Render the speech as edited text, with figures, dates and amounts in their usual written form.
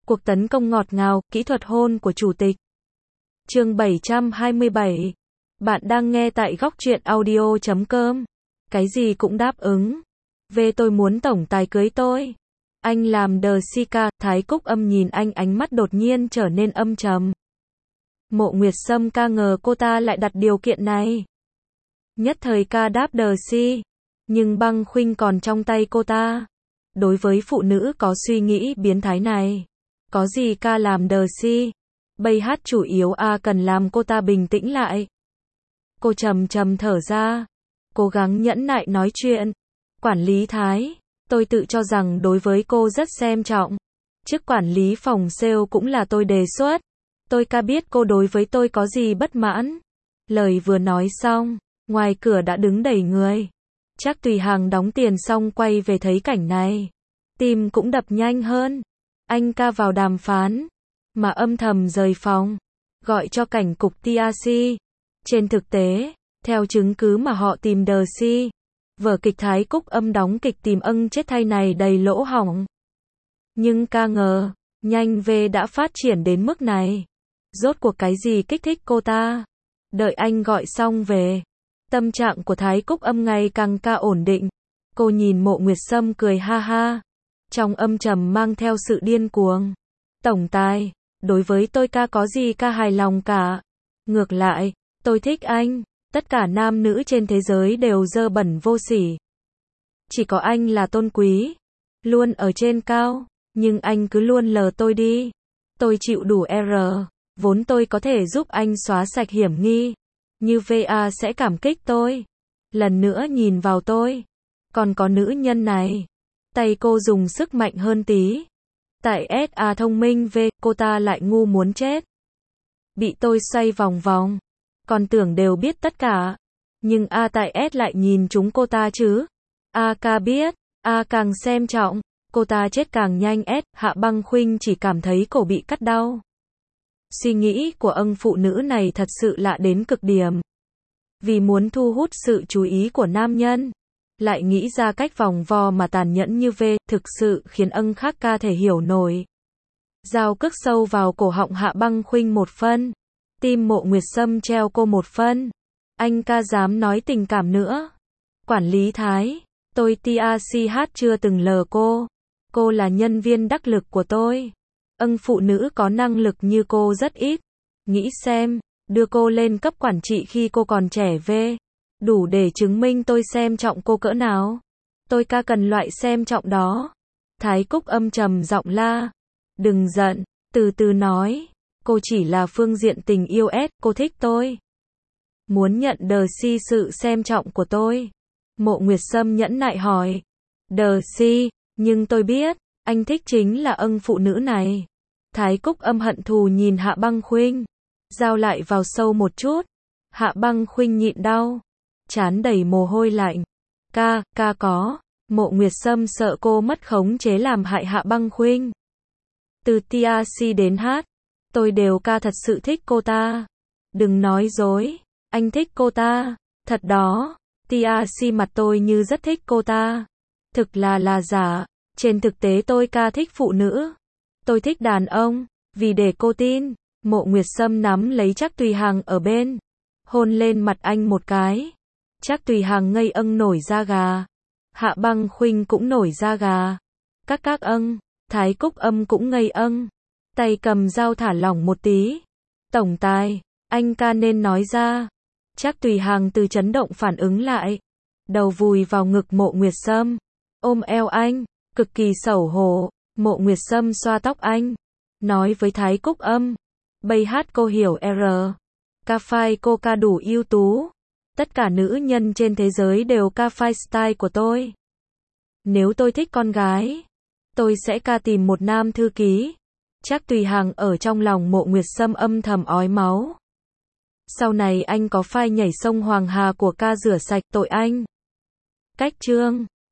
Cuộc tấn công ngọt ngào, kỹ thuật hôn của chủ tịch. Chương 727. Bạn đang nghe tại góc truyện audio.com. Cái gì cũng đáp ứng. Về tôi muốn tổng tài cưới tôi. Anh làm đờ si ca, Thái Cúc Âm nhìn anh, ánh mắt đột nhiên trở nên âm trầm. Mộ Nguyệt Sâm ca ngờ cô ta lại đặt điều kiện này. Nhất thời ca đáp đờ si. Nhưng băng khuynh còn trong tay cô ta. Đối với phụ nữ có suy nghĩ biến thái này, có gì ca làm đờ si. Bây hát chủ yếu cần làm cô ta bình tĩnh lại. Cô trầm trầm thở ra, cố gắng nhẫn nại nói chuyện. Quản lý Thái, tôi tự cho rằng đối với cô rất xem trọng. Chức quản lý phòng sale cũng là tôi đề xuất. Tôi ca biết cô đối với tôi có gì bất mãn. Lời vừa nói xong, ngoài cửa đã đứng đầy người. Chắc Tùy Hàng đóng tiền xong quay về thấy cảnh này, tim cũng đập nhanh hơn. Anh ca vào đàm phán, mà âm thầm rời phòng, gọi cho cảnh cục TRC. Trên thực tế, theo chứng cứ mà họ tìm đờ si, vở kịch Thái Cúc Âm đóng kịch tìm ân chết thay này đầy lỗ hổng. Nhưng ca ngờ, nhanh về đã phát triển đến mức này. Rốt cuộc cái gì kích thích cô ta? Đợi anh gọi xong về, tâm trạng của Thái Cúc Âm ngày càng ổn định. Cô nhìn Mộ Nguyệt Sâm cười ha ha, trong âm trầm mang theo sự điên cuồng. Tổng tài, đối với tôi ca có gì ca hài lòng cả. Ngược lại, tôi thích anh. Tất cả nam nữ trên thế giới đều dơ bẩn vô sỉ. Chỉ có anh là tôn quý, luôn ở trên cao. Nhưng anh cứ luôn lờ tôi đi. Tôi chịu đủ R. Vốn tôi có thể giúp anh xóa sạch hiểm nghi. Như VA sẽ cảm kích tôi. Lần nữa nhìn vào tôi. Còn có nữ nhân này. Tay cô dùng sức mạnh hơn tí. Tại SA thông minh V, cô ta lại ngu muốn chết. Bị tôi xoay vòng vòng. Còn tưởng đều biết tất cả. Nhưng tại S lại nhìn chúng cô ta chứ. Ca biết. Càng xem trọng. Cô ta chết càng nhanh. Hạ Băng Khuynh chỉ cảm thấy cổ bị cắt đau. Suy nghĩ của phụ nữ này thật sự lạ đến cực điểm. Vì muốn thu hút sự chú ý của nam nhân, lại nghĩ ra cách vòng vo mà tàn nhẫn như V, thực sự khiến khác ca thể hiểu nổi. Dao cước sâu vào cổ họng Hạ Băng Khuynh một phân. Tim Mộ Nguyệt Sâm treo cô một phân. Anh ca dám nói tình cảm nữa. Quản lý Thái, tôi TRC chưa từng lờ cô. Cô là nhân viên đắc lực của tôi. Phụ nữ có năng lực như cô rất ít. Nghĩ xem, đưa cô lên cấp quản trị khi cô còn trẻ về, đủ để chứng minh tôi xem trọng cô cỡ nào. Tôi ca cần loại xem trọng đó. Thái Cúc Âm trầm giọng la. Đừng giận, từ từ nói. Cô chỉ là phương diện tình yêu cô thích tôi. Muốn nhận đờ si sự xem trọng của tôi. Mộ Nguyệt Sâm nhẫn nại hỏi. Đờ si, nhưng tôi biết, anh thích chính là phụ nữ này. Thái Cúc Âm hận thù nhìn Hạ Băng Khuynh. Dao lại vào sâu một chút. Hạ Băng Khuynh nhịn đau. Trán đầy mồ hôi lạnh. Ca có. Mộ Nguyệt Sâm sợ cô mất khống chế làm hại Hạ Băng Khuynh. Từ TRC đến hát, tôi đều ca thật sự thích cô ta. Đừng nói dối. Anh thích cô ta. Thật đó. TRC mặt tôi như rất thích cô ta. Thực là giả. Trên thực tế tôi ca thích phụ nữ. Tôi thích đàn ông. Vì để cô tin. Mộ Nguyệt Sâm nắm lấy Trác Tùy Hàng ở bên. Hôn lên mặt anh một cái. Trác Tùy Hàng ngây nổi da gà. Hạ Băng Khuynh cũng nổi da gà. Các Thái Cúc Âm cũng ngây tay cầm dao thả lỏng một tí. Tổng tài, anh ca nên nói ra. Trác Tùy Hàng từ chấn động phản ứng lại. Đầu vùi vào ngực Mộ Nguyệt Sâm. Ôm eo anh, cực kỳ xấu hổ. Mộ Nguyệt Sâm xoa tóc anh. Nói với Thái Cúc Âm. Bây hát cô hiểu R. Ca phai cô ca đủ ưu tú. Tất cả nữ nhân trên thế giới đều ca phai style của tôi. Nếu tôi thích con gái, tôi sẽ ca tìm một nam thư ký. Trác Tùy Hàng ở trong lòng Mộ Nguyệt Sâm âm thầm ói máu. Sau này anh có phai nhảy sông Hoàng Hà của ca rửa sạch tội anh. Cách chương